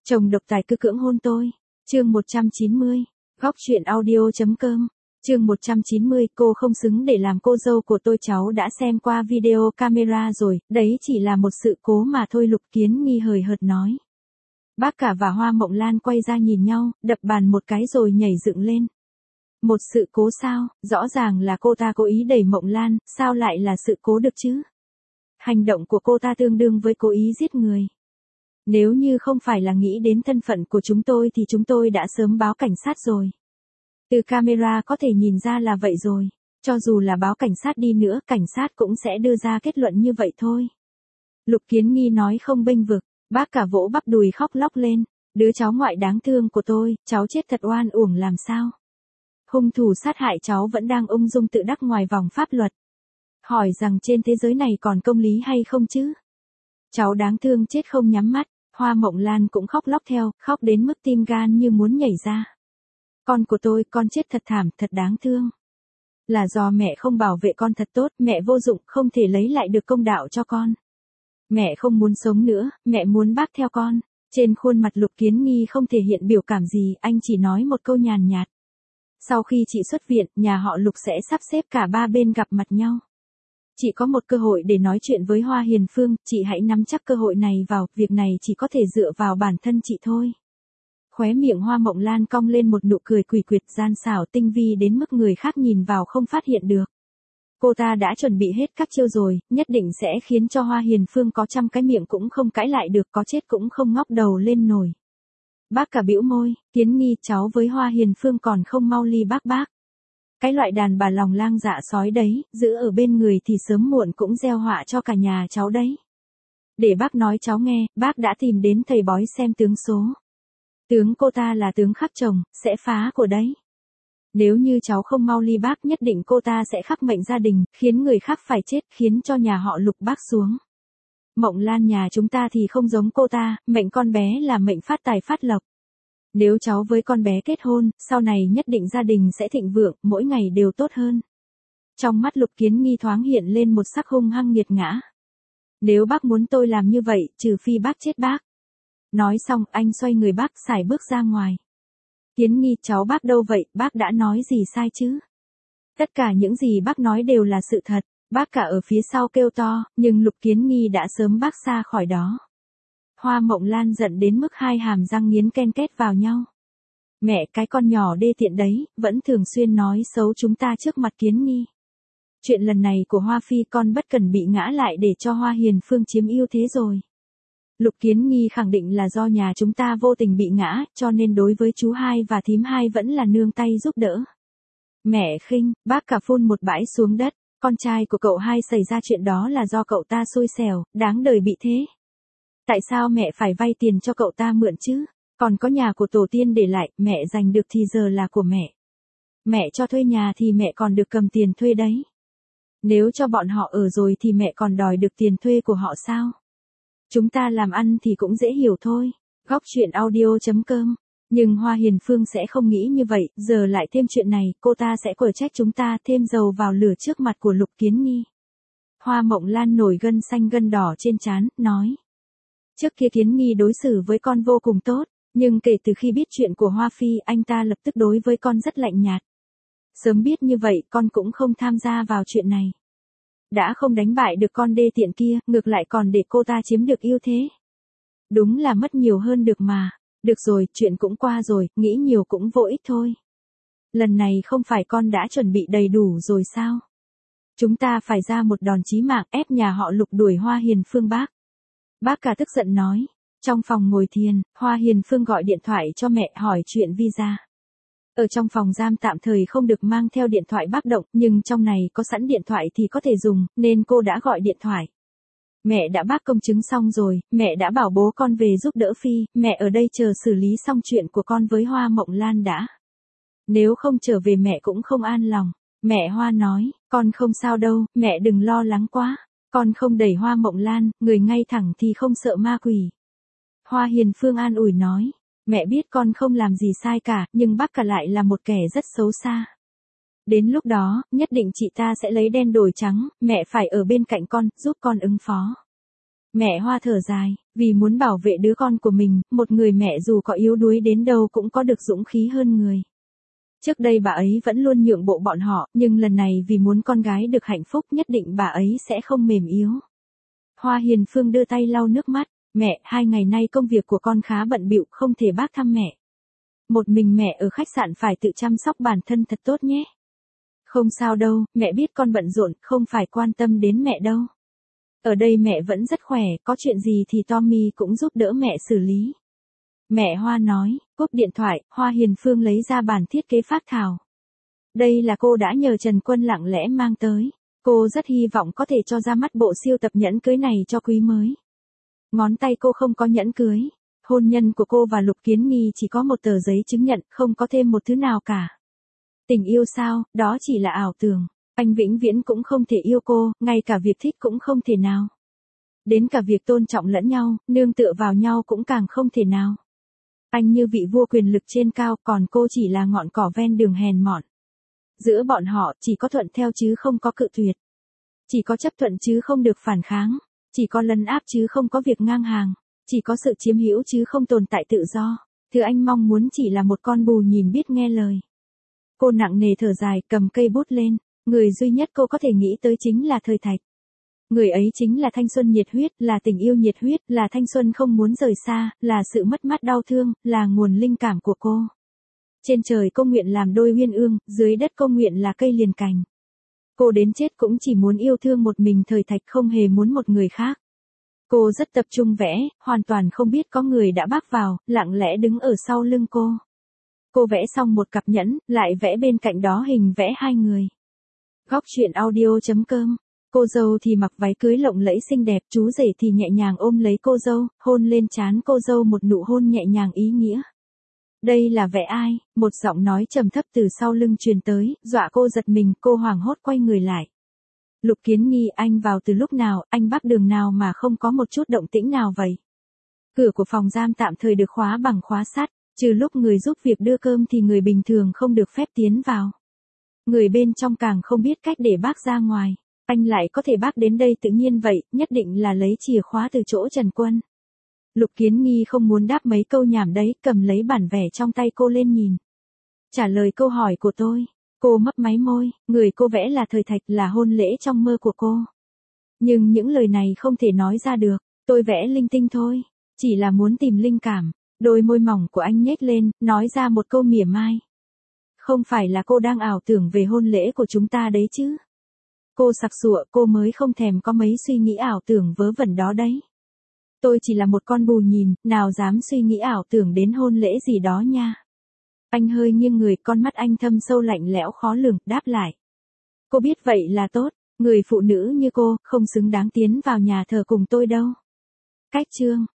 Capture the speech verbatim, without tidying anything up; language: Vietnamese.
Chồng độc tài cứ cưỡng hôn tôi. Chương một trăm chín mươi. Góc truyện audio.com. Chương một trăm chín mươi, cô không xứng để làm cô dâu của tôi. Cháu đã xem qua video camera rồi, đấy chỉ là một sự cố mà thôi. Lục Kiến Nghi hời hợt nói. Bác cả và Hoa Mộng Lan quay ra nhìn nhau, đập bàn một cái rồi nhảy dựng lên. Một sự cố sao? Rõ ràng là cô ta cố ý đẩy Mộng Lan, sao lại là sự cố được chứ? Hành động của cô ta tương đương với cố ý giết người. Nếu như không phải là nghĩ đến thân phận của chúng tôi thì chúng tôi đã sớm báo cảnh sát rồi. Từ camera có thể nhìn ra là vậy rồi. Cho dù là báo cảnh sát đi nữa, cảnh sát cũng sẽ đưa ra kết luận như vậy thôi. Lục Kiến Nghi nói không bênh vực, bác cả vỗ bắp đùi khóc lóc lên. Đứa cháu ngoại đáng thương của tôi, cháu chết thật oan uổng làm sao? Hung thủ sát hại cháu vẫn đang ung dung tự đắc ngoài vòng pháp luật. Hỏi rằng trên thế giới này còn công lý hay không chứ? Cháu đáng thương chết không nhắm mắt. Hoa Mộng Lan cũng khóc lóc theo, khóc đến mức tim gan như muốn nhảy ra. Con của tôi, con chết thật thảm, thật đáng thương. Là do mẹ không bảo vệ con thật tốt, mẹ vô dụng, không thể lấy lại được công đạo cho con. Mẹ không muốn sống nữa, mẹ muốn bác theo con. Trên khuôn mặt Lục Kiến Nghi không thể hiện biểu cảm gì, anh chỉ nói một câu nhàn nhạt. Sau khi chị xuất viện, nhà họ Lục sẽ sắp xếp cả ba bên gặp mặt nhau. Chị có một cơ hội để nói chuyện với Hoa Hiền Phương, chị hãy nắm chắc cơ hội này vào, việc này chỉ có thể dựa vào bản thân chị thôi. Khóe miệng Hoa Mộng Lan cong lên một nụ cười quỷ quyệt gian xảo tinh vi đến mức người khác nhìn vào không phát hiện được. Cô ta đã chuẩn bị hết các chiêu rồi, nhất định sẽ khiến cho Hoa Hiền Phương có trăm cái miệng cũng không cãi lại được, có chết cũng không ngóc đầu lên nổi. Bác cả bĩu môi, Kiến Nghi, cháu với Hoa Hiền Phương còn không mau ly bác bác. Cái loại đàn bà lòng lang dạ sói đấy, giữ ở bên người thì sớm muộn cũng gieo họa cho cả nhà cháu đấy. Để bác nói cháu nghe, bác đã tìm đến thầy bói xem tướng số. Tướng cô ta là tướng khắc chồng, sẽ phá của đấy. Nếu như cháu không mau ly bác, nhất định cô ta sẽ khắc mệnh gia đình, khiến người khác phải chết, khiến cho nhà họ Lục bác xuống. Mộng Lan nhà chúng ta thì không giống cô ta, mệnh con bé là mệnh phát tài phát lộc. Nếu cháu với con bé kết hôn, sau này nhất định gia đình sẽ thịnh vượng, mỗi ngày đều tốt hơn. Trong mắt Lục Kiến Nghi thoáng hiện lên một sắc hung hăng nghiệt ngã. Nếu bác muốn tôi làm như vậy, trừ phi bác chết bác. Nói xong, anh xoay người bác sải bước ra ngoài. Kiến Nghi, cháu bác đâu vậy, bác đã nói gì sai chứ? Tất cả những gì bác nói đều là sự thật, bác cả ở phía sau kêu to, nhưng Lục Kiến Nghi đã sớm bác xa khỏi đó. Hoa Mộng Lan giận đến mức hai hàm răng nghiến ken két vào nhau. Mẹ, cái con nhỏ đê tiện đấy, vẫn thường xuyên nói xấu chúng ta trước mặt Kiến Nghi. Chuyện lần này của Hoa Phi con bất cần bị ngã lại để cho Hoa Hiền Phương chiếm ưu thế rồi. Lục Kiến Nghi khẳng định là do nhà chúng ta vô tình bị ngã, cho nên đối với chú hai và thím hai vẫn là nương tay giúp đỡ. Mẹ khinh, bác cả phun một bãi xuống đất, con trai của cậu hai xảy ra chuyện đó là do cậu ta xui xẻo, đáng đời bị thế. Tại sao mẹ phải vay tiền cho cậu ta mượn chứ? Còn có nhà của tổ tiên để lại, mẹ giành được thì giờ là của mẹ. Mẹ cho thuê nhà thì mẹ còn được cầm tiền thuê đấy. Nếu cho bọn họ ở rồi thì mẹ còn đòi được tiền thuê của họ sao? Chúng ta làm ăn thì cũng dễ hiểu thôi. Góc truyện audio.com. Nhưng Hoa Hiền Phương sẽ không nghĩ như vậy, giờ lại thêm chuyện này, cô ta sẽ quở trách chúng ta, thêm dầu vào lửa trước mặt của Lục Kiến Nghi. Hoa Mộng Lan nổi gân xanh gân đỏ trên trán, nói. Trước kia Kiến Nghi đối xử với con vô cùng tốt, nhưng kể từ khi biết chuyện của Hoa Phi, anh ta lập tức đối với con rất lạnh nhạt. Sớm biết như vậy, con cũng không tham gia vào chuyện này. Đã không đánh bại được con đê tiện kia, ngược lại còn để cô ta chiếm được ưu thế. Đúng là mất nhiều hơn được mà. Được rồi, chuyện cũng qua rồi, nghĩ nhiều cũng vô ích thôi. Lần này không phải con đã chuẩn bị đầy đủ rồi sao? Chúng ta phải ra một đòn chí mạng ép nhà họ Lục đuổi Hoa Hiền Phương bác. Bác cả tức giận nói. Trong phòng ngồi thiền, Hoa Hiền Phương gọi điện thoại cho mẹ hỏi chuyện visa. Ở trong phòng giam tạm thời không được mang theo điện thoại báo động, nhưng trong này có sẵn điện thoại thì có thể dùng, nên cô đã gọi điện thoại. Mẹ đã bác công chứng xong rồi, mẹ đã bảo bố con về giúp đỡ Phi, mẹ ở đây chờ xử lý xong chuyện của con với Hoa Mộng Lan đã. Nếu không trở về mẹ cũng không an lòng. Mẹ Hoa nói, con không sao đâu, mẹ đừng lo lắng quá. Con không đẩy Hoa Mộng Lan, người ngay thẳng thì không sợ ma quỷ. Hoa Hiền Phương an ủi nói, mẹ biết con không làm gì sai cả, nhưng bác cả lại là một kẻ rất xấu xa. Đến lúc đó, nhất định chị ta sẽ lấy đen đổi trắng, mẹ phải ở bên cạnh con, giúp con ứng phó. Mẹ Hoa thở dài, vì muốn bảo vệ đứa con của mình, một người mẹ dù có yếu đuối đến đâu cũng có được dũng khí hơn người. Trước đây bà ấy vẫn luôn nhượng bộ bọn họ, nhưng lần này vì muốn con gái được hạnh phúc nhất định bà ấy sẽ không mềm yếu. Hoa Hiền Phương đưa tay lau nước mắt, mẹ, hai ngày nay công việc của con khá bận bịu, không thể bác thăm mẹ. Một mình mẹ ở khách sạn phải tự chăm sóc bản thân thật tốt nhé. Không sao đâu, mẹ biết con bận rộn, không phải quan tâm đến mẹ đâu. Ở đây mẹ vẫn rất khỏe, có chuyện gì thì Tommy cũng giúp đỡ mẹ xử lý. Mẹ Hoa nói, cúp điện thoại, Hoa Hiền Phương lấy ra bản thiết kế phác thảo. Đây là cô đã nhờ Trần Quân lặng lẽ mang tới. Cô rất hy vọng có thể cho ra mắt bộ siêu tập nhẫn cưới này cho quý mới. Ngón tay cô không có nhẫn cưới. Hôn nhân của cô và Lục Kiến Nghi chỉ có một tờ giấy chứng nhận, không có thêm một thứ nào cả. Tình yêu sao, đó chỉ là ảo tưởng. Anh vĩnh viễn cũng không thể yêu cô, ngay cả việc thích cũng không thể nào. Đến cả việc tôn trọng lẫn nhau, nương tựa vào nhau cũng càng không thể nào. Anh như vị vua quyền lực trên cao, còn cô chỉ là ngọn cỏ ven đường hèn mọn. Giữa bọn họ, chỉ có thuận theo chứ không có cự tuyệt. Chỉ có chấp thuận chứ không được phản kháng. Chỉ có lấn áp chứ không có việc ngang hàng. Chỉ có sự chiếm hữu chứ không tồn tại tự do. Thứ anh mong muốn chỉ là một con bù nhìn biết nghe lời. Cô nặng nề thở dài, cầm cây bút lên. Người duy nhất cô có thể nghĩ tới chính là Thời Thạch. Người ấy chính là thanh xuân nhiệt huyết, là tình yêu nhiệt huyết, là thanh xuân không muốn rời xa, là sự mất mát đau thương, là nguồn linh cảm của cô. Trên trời cô nguyện làm đôi uyên ương, dưới đất cô nguyện là cây liền cành. Cô đến chết cũng chỉ muốn yêu thương một mình Thời Thạch, không hề muốn một người khác. Cô rất tập trung vẽ, hoàn toàn không biết có người đã bác vào, lặng lẽ đứng ở sau lưng cô. Cô vẽ xong một cặp nhẫn, lại vẽ bên cạnh đó hình vẽ hai người. Góc truyện audio chấm com. Cô dâu thì mặc váy cưới lộng lẫy xinh đẹp, chú rể thì nhẹ nhàng ôm lấy cô dâu, hôn lên trán cô dâu một nụ hôn nhẹ nhàng ý nghĩa. Đây là vẽ ai? Một giọng nói trầm thấp từ sau lưng truyền tới, dọa cô giật mình, cô hoảng hốt quay người lại. Lục Kiến Nghi, anh vào từ lúc nào, anh bắc đường nào mà không có một chút động tĩnh nào vậy? Cửa của phòng giam tạm thời được khóa bằng khóa sắt, trừ lúc người giúp việc đưa cơm thì người bình thường không được phép tiến vào. Người bên trong càng không biết cách để bác ra ngoài. Anh lại có thể bác đến đây tự nhiên vậy, nhất định là lấy chìa khóa từ chỗ Trần Quân. Lục Kiến Nghi không muốn đáp mấy câu nhảm đấy, cầm lấy bản vẽ trong tay cô lên nhìn. Trả lời câu hỏi của tôi. Cô mấp máy môi, người cô vẽ là Thời Thạch, là hôn lễ trong mơ của cô. Nhưng những lời này không thể nói ra được, tôi vẽ linh tinh thôi, chỉ là muốn tìm linh cảm. Đôi môi mỏng của anh nhếch lên, nói ra một câu mỉa mai. Không phải là cô đang ảo tưởng về hôn lễ của chúng ta đấy chứ? Cô sặc sụa, cô mới không thèm có mấy suy nghĩ ảo tưởng vớ vẩn đó đấy. Tôi chỉ là một con bù nhìn, nào dám suy nghĩ ảo tưởng đến hôn lễ gì đó nha. Anh hơi nghiêng người, con mắt anh thâm sâu lạnh lẽo khó lường, đáp lại. Cô biết vậy là tốt, người phụ nữ như cô, không xứng đáng tiến vào nhà thờ cùng tôi đâu. Cách chương.